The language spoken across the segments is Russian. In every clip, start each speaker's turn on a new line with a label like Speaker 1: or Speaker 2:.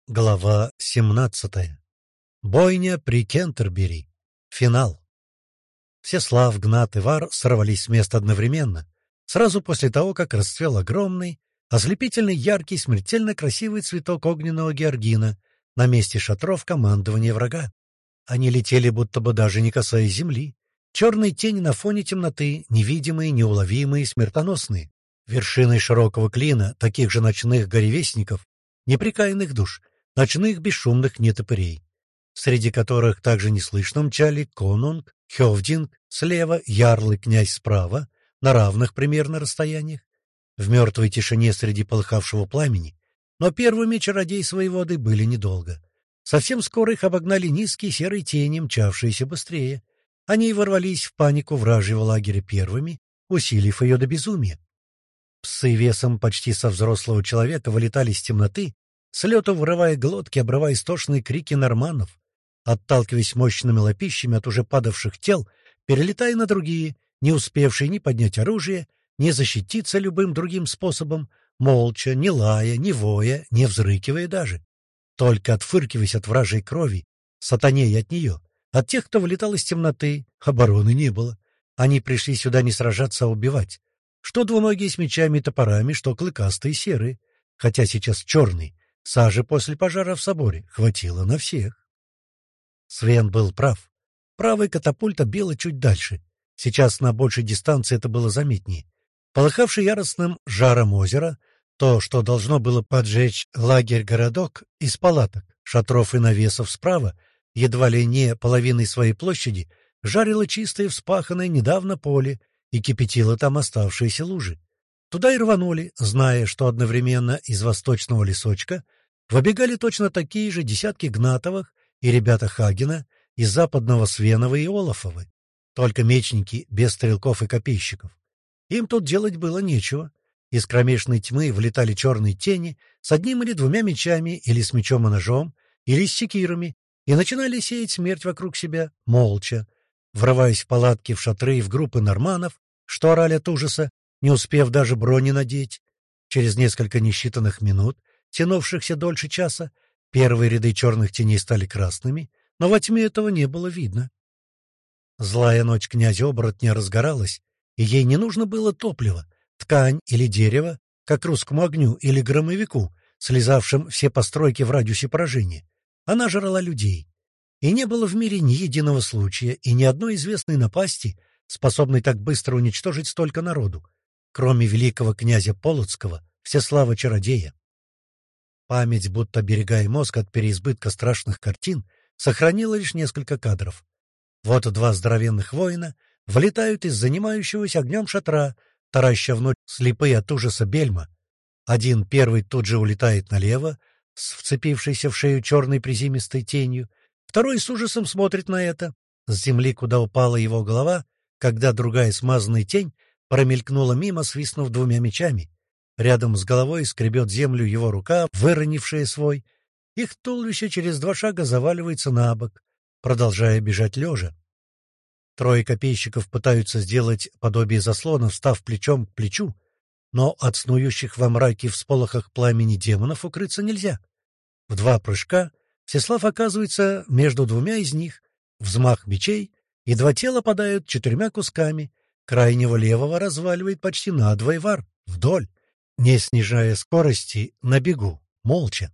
Speaker 1: Глава 17. Бойня при Кентербери. Финал. Всеслав, Гнат и Вар сорвались с места одновременно, сразу после того, как расцвел огромный, ослепительно яркий, смертельно красивый цветок огненного георгина на месте шатров командования врага. Они летели, будто бы даже не касаясь земли. Черные тени на фоне темноты, невидимые, неуловимые, смертоносные. Вершиной широкого клина, таких же ночных горевестников, непрекаянных душ, ночных бесшумных нетопырей, среди которых также неслышно мчали конунг, хёвдинг слева, ярл и князь справа, на равных примерно расстояниях, в мертвой тишине среди полыхавшего пламени, но первыми чародей воды были недолго. Совсем скоро их обогнали низкие серые тени, мчавшиеся быстрее. Они ворвались в панику вражьего лагеря первыми, усилив ее до безумия. Псы весом почти со взрослого человека вылетали из темноты, с лету вырывая глотки, обрывая истошные крики норманнов, отталкиваясь мощными лапищами от уже падавших тел, перелетая на другие, не успевшие ни поднять оружие, ни защититься любым другим способом, молча, не лая, не воя, не взрыкивая даже, только отфыркиваясь от вражьей крови, сатанея от нее, от тех, кто вылетал из темноты. Обороны не было. Они пришли сюда не сражаться, а убивать. Что двуногие с мечами и топорами, что клыкастые серые, хотя сейчас черный. Сажи после пожара в соборе хватило на всех. Свен был прав. Правая катапульта била чуть дальше. Сейчас на большей дистанции это было заметнее. Полыхавший яростным жаром озера, то, что должно было поджечь лагерь-городок из палаток, шатров и навесов справа, едва ли не половиной своей площади, жарило чистое вспаханное недавно поле и кипятило там оставшиеся лужи. Туда и рванули, зная, что одновременно из восточного лесочка выбегали точно такие же десятки Гнатовых и ребята Хагена, из западного Свенова и Олафовы, только мечники без стрелков и копейщиков. Им тут делать было нечего. Из кромешной тьмы влетали черные тени с одним или двумя мечами, или с мечом и ножом, или с секирами, и начинали сеять смерть вокруг себя, молча, врываясь в палатки, в шатры и в группы норманов, что орали от ужаса, не успев даже брони надеть. Через несколько несчитанных минут, тянувшихся дольше часа, первые ряды черных теней стали красными, но во тьме этого не было видно. Злая ночь князя-оборотня разгоралась, и ей не нужно было топлива, ткань или дерево, как русскому огню или громовику, слезавшим все постройки в радиусе поражения. Она жрала людей. И не было в мире ни единого случая и ни одной известной напасти, способной так быстро уничтожить столько народу, кроме великого князя Полоцкого, Всеслава-чародея. Память, будто оберегая мозг от переизбытка страшных картин, сохранила лишь несколько кадров. Вот два здоровенных воина вылетают из занимающегося огнем шатра, тараща в ночь слепые от ужаса бельма. Один первый тут же улетает налево, с вцепившейся в шею черной приземистой тенью, второй с ужасом смотрит на это, с земли, куда упала его голова, когда другая смазанная тень промелькнула мимо, свистнув двумя мечами. Рядом с головой скребет землю его рука, выронившая свой. Их туловище через 2 шага заваливается на бок, продолжая бежать лежа. Трое копейщиков пытаются сделать подобие заслона, встав плечом к плечу, но от снующих во мраке всполохах пламени демонов укрыться нельзя. В 2 прыжка Всеслав оказывается между двумя из них, взмах мечей, и 2 тела падают 4 кусками. Крайнего левого разваливает почти надвое Вар, вдоль, не снижая скорости, на бегу, молча.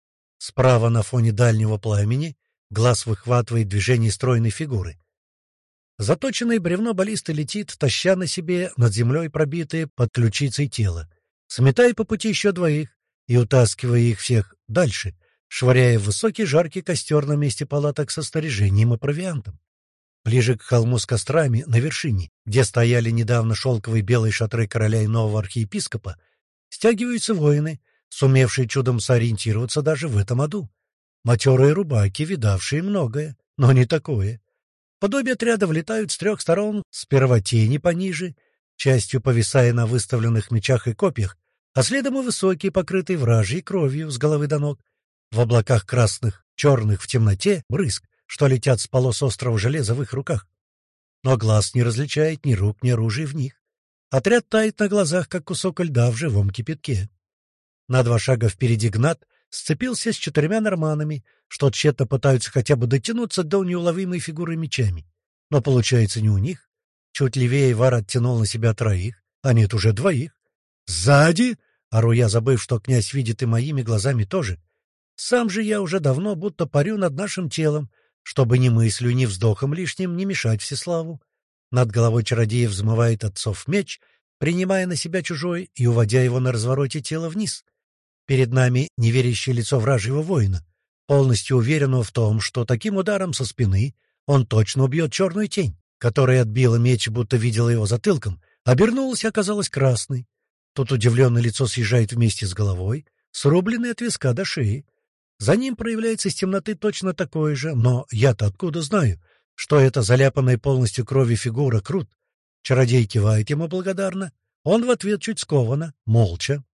Speaker 1: Справа на фоне дальнего пламени глаз выхватывает движение стройной фигуры. Заточенное бревно баллисты летит, таща на себе над землей пробитые под ключицей тело, сметая по пути еще 2 и утаскивая их всех дальше, швыряя в высокий жаркий костер на месте палаток со снаряжением и провиантом. Ближе к холму с кострами, на вершине, где стояли недавно шелковые белые шатры короля и нового архиепископа, стягиваются воины, сумевшие чудом сориентироваться даже в этом аду. Матерые рубаки, видавшие многое, но не такое. Подобие отряда влетают с 3 сторон, сперва тени пониже, частью повисая на выставленных мечах и копьях, а следом и высокие, покрытые вражьей кровью с головы до ног. В облаках красных, черных в темноте брызг, что летят с полос острого железа в их руках. Но глаз не различает ни рук, ни оружия в них. Отряд тает на глазах, как кусок льда в живом кипятке. На 2 шага впереди Гнат сцепился с 4 норманами, что тщетно пытаются хотя бы дотянуться до неуловимой фигуры мечами. Но получается не у них. Чуть левее Вар оттянул на себя 3, а нет, уже 2. «Сзади!» — ору я, забыв, что князь видит и моими глазами тоже. Сам же я уже давно будто парю над нашим телом, чтобы ни мыслью, ни вздохом лишним не мешать Всеславу. Над головой чародея взмывает отцов меч, принимая на себя чужой и уводя его на развороте тела вниз. Перед нами неверящее лицо вражьего воина, полностью уверенного в том, что таким ударом со спины он точно убьет черную тень, которая отбила меч, будто видела его затылком, обернулась и оказалась красной. Тут удивленное лицо съезжает вместе с головой, срубленной от виска до шеи. За ним проявляется из темноты точно такое же, но я-то откуда знаю, что это заляпанная полностью кровью фигура Крут? Чародей кивает ему благодарно. Он в ответ чуть скованно, молча.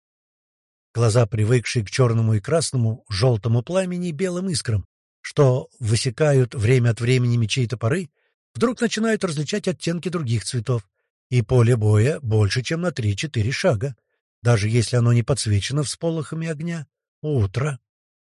Speaker 1: Глаза, привыкшие к черному и красному, желтому пламени и белым искрам, что высекают время от времени мечи и топоры, вдруг начинают различать оттенки других цветов, и поле боя больше, чем на 3-4 шага, даже если оно не подсвечено всполохами огня. Утро.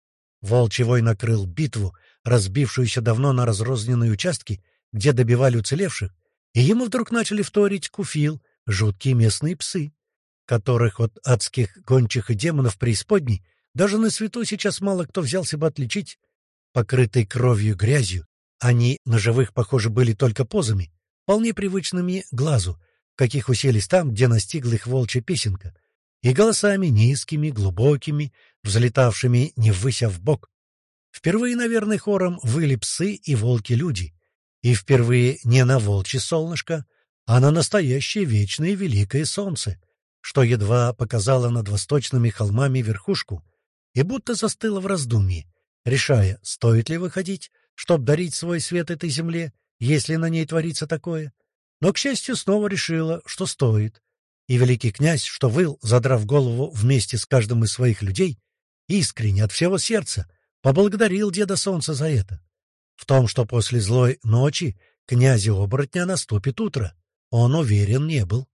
Speaker 1: Волчий вой накрыл битву, разбившуюся давно на разрозненные участки, где добивали уцелевших, и ему вдруг начали вторить Куфил, жуткие местные псы, которых от адских гончих и демонов преисподней даже на свету сейчас мало кто взялся бы отличить. Покрытые кровью и грязью, они на живых, похоже, были только позами, вполне привычными глазу, каких уселись там, где настигла их волчья песенка, и голосами низкими, глубокими, взлетавшими не ввысь, а вбок. Впервые, наверное, хором выли псы и волки-люди, и впервые не на волчье солнышко, а на настоящее вечное великое солнце, что едва показало над восточными холмами верхушку и будто застыло в раздумье, решая, стоит ли выходить, чтоб дарить свой свет этой земле, если на ней творится такое. Но, к счастью, снова решила, что стоит. И великий князь, что выл, задрав голову вместе с каждым из своих людей, искренне от всего сердца поблагодарил деда солнца за это. В том, что после злой ночи князя-оборотня наступит утро, он уверен не был.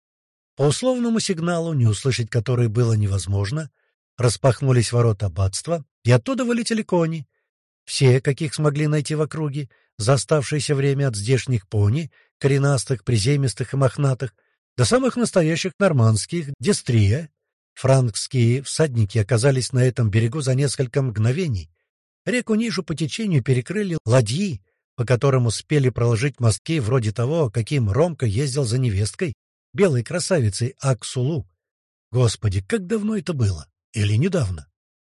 Speaker 1: По условному сигналу, не услышать который было невозможно, распахнулись ворота аббатства, и оттуда вылетели кони. Все, каких смогли найти в округе, за оставшееся время от здешних пони, коренастых, приземистых и мохнатых, до самых настоящих нормандских, дестрия. Франкские всадники оказались на этом берегу за несколько мгновений. Реку ниже по течению перекрыли ладьи, по которым успели проложить мостки вроде того, каким Ромка ездил за невесткой, белой красавицей Аксулу. Господи, как давно это было? Или недавно?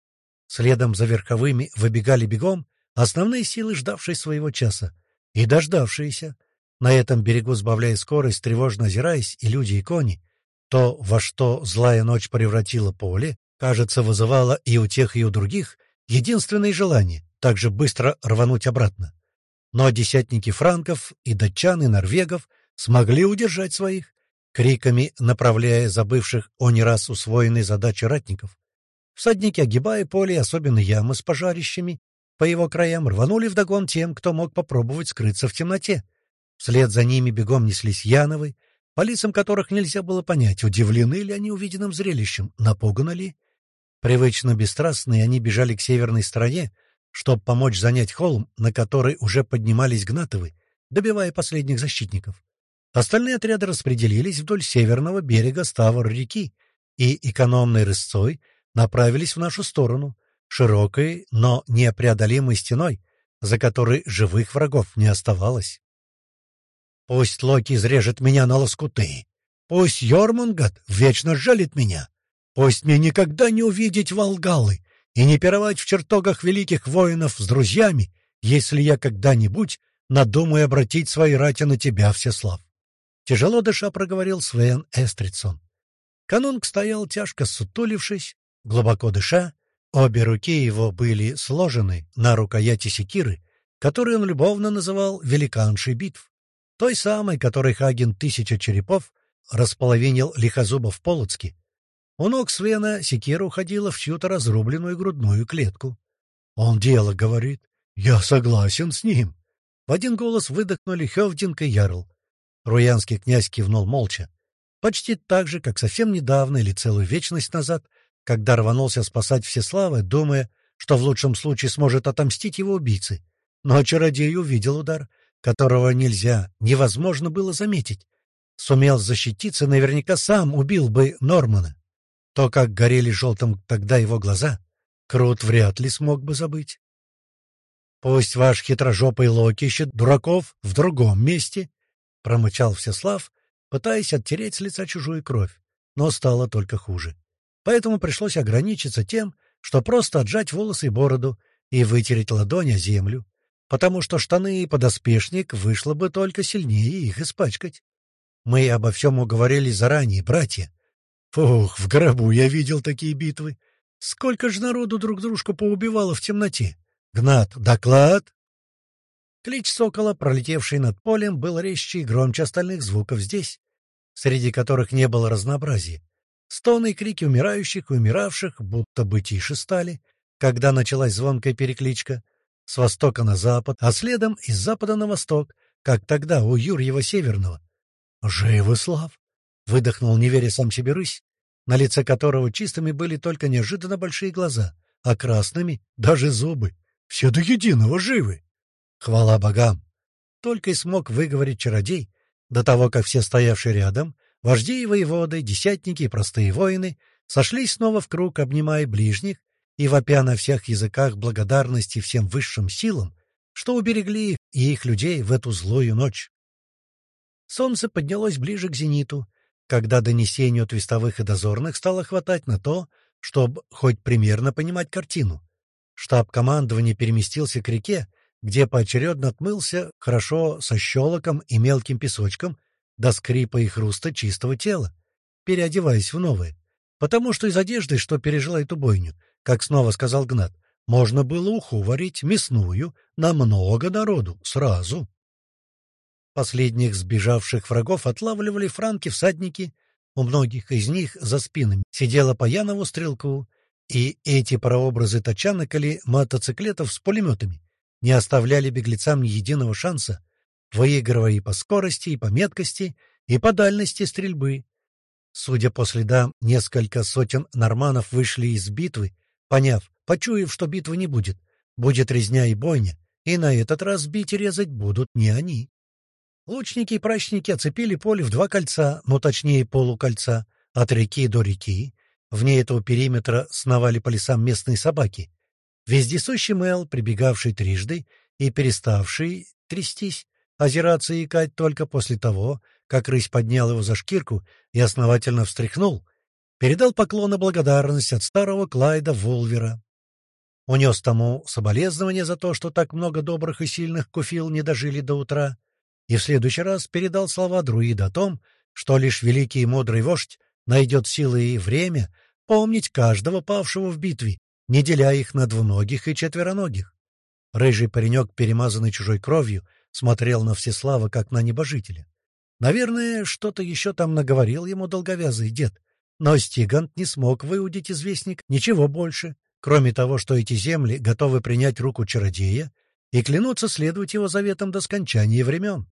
Speaker 1: Следом за верховыми выбегали бегом основные силы, ждавшие своего часа, и дождавшиеся. На этом берегу, сбавляя скорость, тревожно озираясь, и люди, и кони, то, во что злая ночь превратила поле, кажется, вызывало и у тех, и у других единственное желание — так же быстро рвануть обратно. Но десятники франков и датчан, и норвегов смогли удержать своих, криками направляя забывших о не раз усвоенной задаче ратников. Всадники, огибая поле, особенно ямы с пожарищами, по его краям рванули вдогон тем, кто мог попробовать скрыться в темноте. Вслед за ними бегом неслись Яновы, по лицам которых нельзя было понять, удивлены ли они увиденным зрелищем, напуганы ли. Привычно бесстрастные они бежали к северной стороне, чтобы помочь занять холм, на который уже поднимались Гнатовы, добивая последних защитников. Остальные отряды распределились вдоль северного берега Ставр-реки и экономной рысцой направились в нашу сторону, широкой, но непреодолимой стеной, за которой живых врагов не оставалось. Пусть Локи изрежет меня на лоскуты, пусть Йормунганд вечно жалит меня, пусть мне никогда не увидеть Волгалы и не пировать в чертогах великих воинов с друзьями, если я когда-нибудь надумаю обратить свои рати на тебя, Всеслав. Тяжело дыша проговорил Свен Эстридсон. Канунг стоял, тяжко сутулившись, глубоко дыша. Обе руки его были сложены на рукояти секиры, которую он любовно называл «великаншей битв», той самой, которой Хаген 1000 черепов располовинил Лихозубов Полоцки. У ног Свена секира уходила в чью-то разрубленную грудную клетку. «Он дело говорит. Я согласен с ним». В один голос выдохнули Хёвдинг и Ярл. Руянский князь кивнул молча. Почти так же, как совсем недавно или целую вечность назад, когда рванулся спасать Всеслава, думая, что в лучшем случае сможет отомстить его убийце. Но чародей увидел удар, которого невозможно было заметить. Сумел защититься, наверняка сам убил бы Нормана. То, как горели желтым тогда его глаза, Крут вряд ли смог бы забыть. «Пусть ваш хитрожопый Локи ищет дураков в другом месте», — промычал Всеслав, пытаясь оттереть с лица чужую кровь, но стало только хуже. Поэтому пришлось ограничиться тем, что просто отжать волосы и бороду и вытереть ладонь о землю, потому что штаны и подоспешник вышло бы только сильнее их испачкать. Мы обо всем уговорились заранее, братья. Фух, в гробу я видел такие битвы. Сколько же народу друг дружку поубивало в темноте. Гнат, доклад! Клич сокола, пролетевший над полем, был резче и громче остальных звуков здесь, среди которых не было разнообразия. Стоны и крики умирающих и умиравших будто бы тише стали, когда началась звонкая перекличка с востока на запад, а следом из запада на восток, как тогда у Юрьева Северного. «Живы, Слав!» — выдохнул, не веря сам себе рысь, на лице которого чистыми были только неожиданно большие глаза, а красными — даже зубы. «Все до единого живы!» «Хвала богам!» — только и смог выговорить чародей, до того, как все стоявшие рядом, вожди и воеводы, десятники и простые воины, сошлись снова в круг, обнимая ближних и вопя на всех языках благодарности всем высшим силам, что уберегли их и их людей в эту злую ночь. Солнце поднялось ближе к зениту, когда донесению от вестовых и дозорных стало хватать на то, чтобы хоть примерно понимать картину. Штаб командования переместился к реке, где поочередно отмылся хорошо со щелоком и мелким песочком до скрипа и хруста чистого тела, переодеваясь в новое. Потому что из одежды, что пережила эту бойню, как снова сказал Гнат, можно было уху варить мясную на много народу сразу. Последних сбежавших врагов отлавливали франки-всадники, у многих из них за спинами сидела по Янову стрелку, и эти прообразы тачанок или мотоциклетов с пулеметами не оставляли беглецам ни единого шанса, выигрывая и по скорости, и по меткости, и по дальности стрельбы. Судя по следам, несколько сотен норманов вышли из битвы, почуяв, что битвы не будет, будет резня и бойня, и на этот раз бить и резать будут не они. Лучники и прачники оцепили поле в два кольца, ну точнее полукольца, от реки до реки. Вне этого периметра сновали по лесам местные собаки. Вездесущий Мэл, прибегавший трижды и переставший трястись, озираться и икать только после того, как рысь поднял его за шкирку и основательно встряхнул, передал поклон и благодарность от старого Клайда Вулвера. Унес тому соболезнования за то, что так много добрых и сильных куфил не дожили до утра, и в следующий раз передал слова друида о том, что лишь великий и мудрый вождь найдет силы и время помнить каждого павшего в битве, не деля их на двуногих и четвероногих. Рыжий паренек, перемазанный чужой кровью, смотрел на Всеслава, как на небожителя. Наверное, что-то еще там наговорил ему долговязый дед, но Стигант не смог выудить из вестника ничего больше, кроме того, что эти земли готовы принять руку чародея и клянутся следовать его заветам до скончания времен.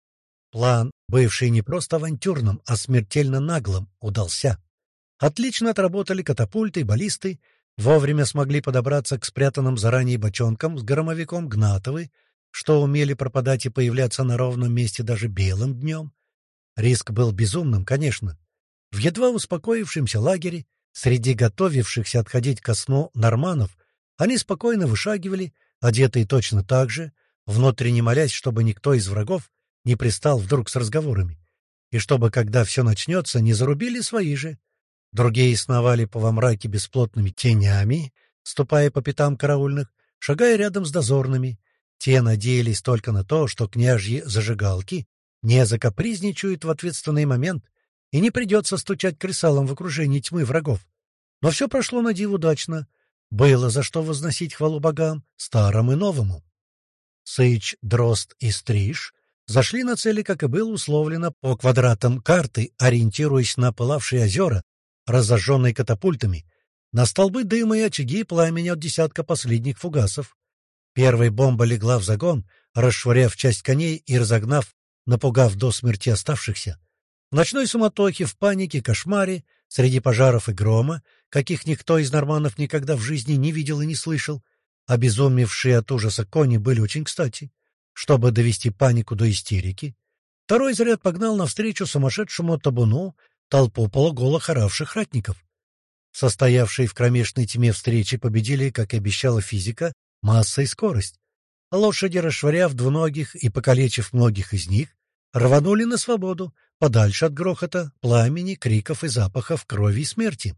Speaker 1: План, бывший не просто авантюрным, а смертельно наглым, удался. Отлично отработали катапульты и баллисты, вовремя смогли подобраться к спрятанным заранее бочонкам с громовиком Гнатовы, что умели пропадать и появляться на ровном месте даже белым днем. Риск был безумным, конечно. В едва успокоившемся лагере, среди готовившихся отходить ко сну норманов, они спокойно вышагивали, одетые точно так же, внутренне молясь, чтобы никто из врагов не пристал вдруг с разговорами, и чтобы, когда все начнется, не зарубили свои же. Другие сновали по во мраке бесплотными тенями, ступая по пятам караульных, шагая рядом с дозорными. Те надеялись только на то, что княжьи зажигалки не закапризничают в ответственный момент и не придется стучать кресалом в окружении тьмы врагов. Но все прошло на диву удачно. Было за что возносить хвалу богам, старым и новому. Сыч, Дрозд и Стриж зашли на цели, как и было условлено, по квадратам карты, ориентируясь на пылавшие озера, разожженные катапультами, на столбы дыма и очаги пламени от десятка последних фугасов. Первая бомба легла в загон, расшвыряв часть коней и разогнав, напугав до смерти оставшихся. В ночной суматохе, в панике, кошмаре, среди пожаров и грома, каких никто из норманнов никогда в жизни не видел и не слышал. Обезумевшие от ужаса кони были очень кстати, чтобы довести панику до истерики. Второй заряд погнал навстречу сумасшедшему табуну толпу полуголых оравших ратников. Состоявшие в кромешной тьме встречи победили, как и обещала физика, масса и скорость. Лошади, расшвыряв двуногих и покалечив многих из них, рванули на свободу, подальше от грохота, пламени, криков и запахов крови и смерти.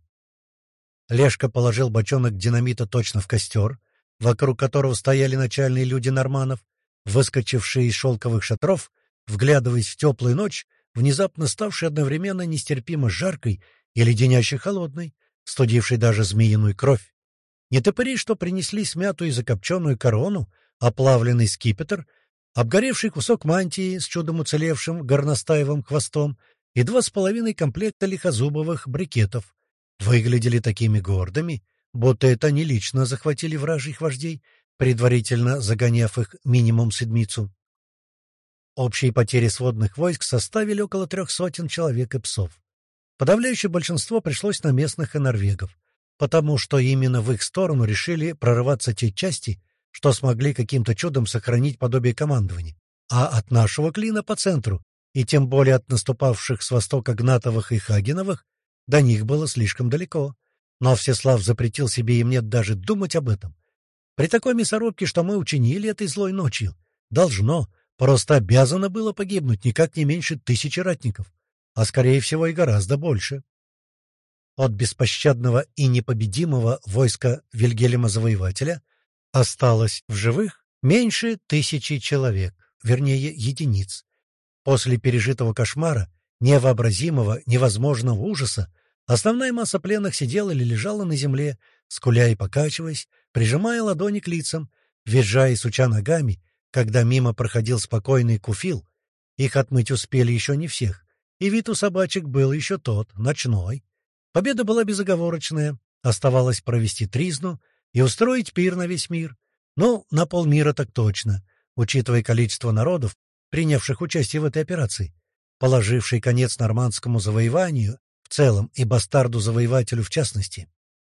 Speaker 1: Лешка положил бочонок динамита точно в костер, вокруг которого стояли начальные люди норманов, выскочившие из шелковых шатров, вглядываясь в теплую ночь, внезапно ставшей одновременно нестерпимо жаркой и леденяще холодной, студившей даже змеиную кровь. Нетопыри, что принесли смятую и закопченную корону, оплавленный скипетр, обгоревший кусок мантии с чудом уцелевшим горностаевым хвостом и 2,5 комплекта лихозубовых брикетов, выглядели такими гордыми, будто это они лично захватили вражьих вождей, предварительно загоняв их минимум седмицу. Общие потери сводных войск составили около 300 человек и псов. Подавляющее большинство пришлось на местных и норвегов, потому что именно в их сторону решили прорываться те части, что смогли каким-то чудом сохранить подобие командования. А от нашего клина по центру, и тем более от наступавших с востока Гнатовых и Хагеновых, до них было слишком далеко. Но Всеслав запретил себе и мне даже думать об этом. При такой мясорубке, что мы учинили этой злой ночью, должно, просто обязано было погибнуть никак не меньше 1000 ратников, а скорее всего и гораздо больше. От беспощадного и непобедимого войска Вильгельма Завоевателя осталось в живых меньше 1000 человек, вернее, единиц. После пережитого кошмара, невообразимого, невозможного ужаса, основная масса пленных сидела или лежала на земле, скуля и покачиваясь, прижимая ладони к лицам, визжая и суча ногами, когда мимо проходил спокойный Куфил. Их отмыть успели еще не всех, и вид у собачек был еще тот, ночной. Победа была безоговорочная, оставалось провести тризну и устроить пир на весь мир. Ну, на полмира так точно, учитывая количество народов, принявших участие в этой операции, положившей конец нормандскому завоеванию в целом и бастарду-завоевателю в частности.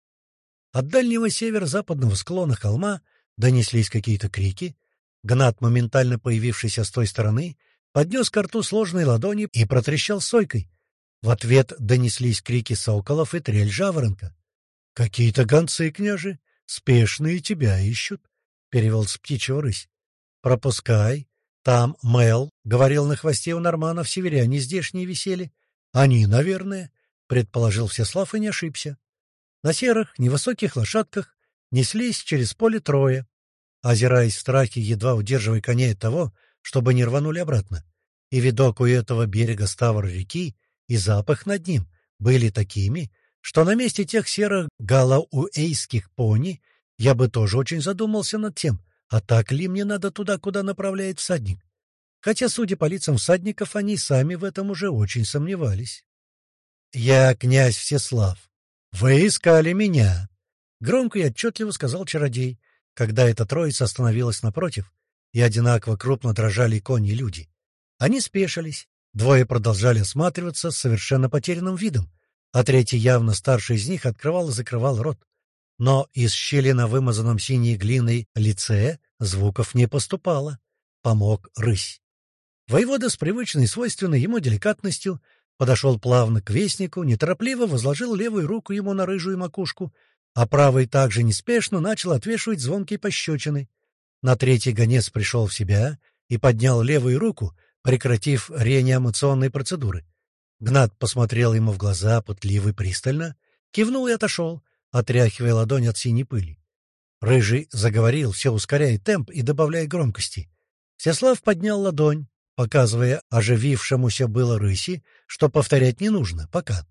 Speaker 1: От дальнего северо-западного склона холма донеслись какие-то крики. Гнат, моментально появившийся с той стороны, поднес ко рту сложные ладони и протрещал сойкой. В ответ донеслись крики соколов и трель жаворонка. — Какие-то гонцы, княже, спешные тебя ищут, — перевел с птичьего рысь. — Пропускай. Там Мэл, — говорил на хвосте у норманов, северяне здешние висели. — Они, наверное, — предположил Всеслав и не ошибся. На серых, невысоких лошадках неслись через поле трое, озираясь в страхе, едва удерживая коней от того, чтобы не рванули обратно. И видок у этого берега Ставр-реки и запах над ним были такими, что на месте тех серых галауэйских пони я бы тоже очень задумался над тем, а так ли мне надо туда, куда направляет всадник. Хотя, судя по лицам всадников, они сами в этом уже очень сомневались. — Я князь Всеслав. Вы искали меня, — громко и отчетливо сказал чародей, когда эта троица остановилась напротив, и одинаково крупно дрожали кони и люди. Они спешились, двое продолжали осматриваться с совершенно потерянным видом, а третий, явно старший из них, открывал и закрывал рот. Но из щели на вымазанном синей глиной лице звуков не поступало. Помог рысь. Воевода с привычной, свойственной ему деликатностью подошел плавно к вестнику, неторопливо возложил левую руку ему на рыжую макушку, а правой также неспешно начал отвешивать звонкие пощечины. На третий гонец пришел в себя и поднял левую руку, прекратив реанимационные процедуры. Гнат посмотрел ему в глаза пытливо и пристально, кивнул и отошел, отряхивая ладонь от синей пыли. Рыжий заговорил, все ускоряя темп и добавляя громкости. Всеслав поднял ладонь, показывая оживившемуся было рыси, что повторять не нужно, пока.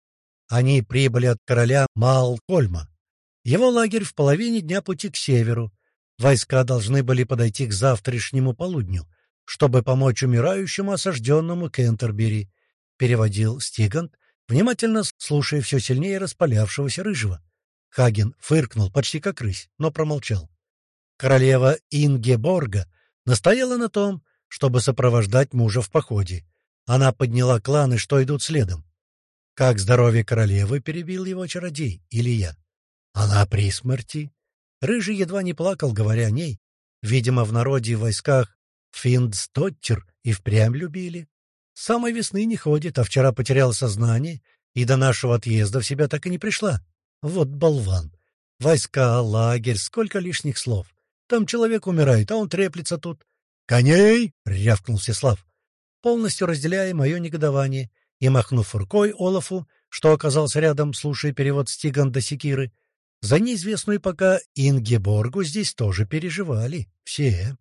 Speaker 1: Они прибыли от короля Малкольма. Его лагерь в половине дня пути к северу. Войска должны были подойти к завтрашнему полудню, чтобы помочь умирающему осажденному Кентербери, переводил Стигант, внимательно слушая все сильнее распалявшегося рыжего. Хаген фыркнул почти как рысь, но промолчал. Королева Ингеборга настояла на том, чтобы сопровождать мужа в походе. Она подняла кланы, что идут следом. «Как здоровье королевы?» — перебил его чародей, или я. «Она при смерти». Рыжий едва не плакал, говоря о ней. Видимо, в народе и в войсках Финдстоттер и впрямь любили. С самой весны не ходит, а вчера потеряла сознание и до нашего отъезда в себя так и не пришла. Вот болван. Войска, лагерь, сколько лишних слов. Там человек умирает, а он треплется тут. «Коней!» — рявкнул Всеслав, полностью разделяя мое негодование, и, махнув рукой Олафу, что оказался рядом, слушая перевод Стиган до Секиры, за неизвестную пока Ингеборгу здесь тоже переживали. Все.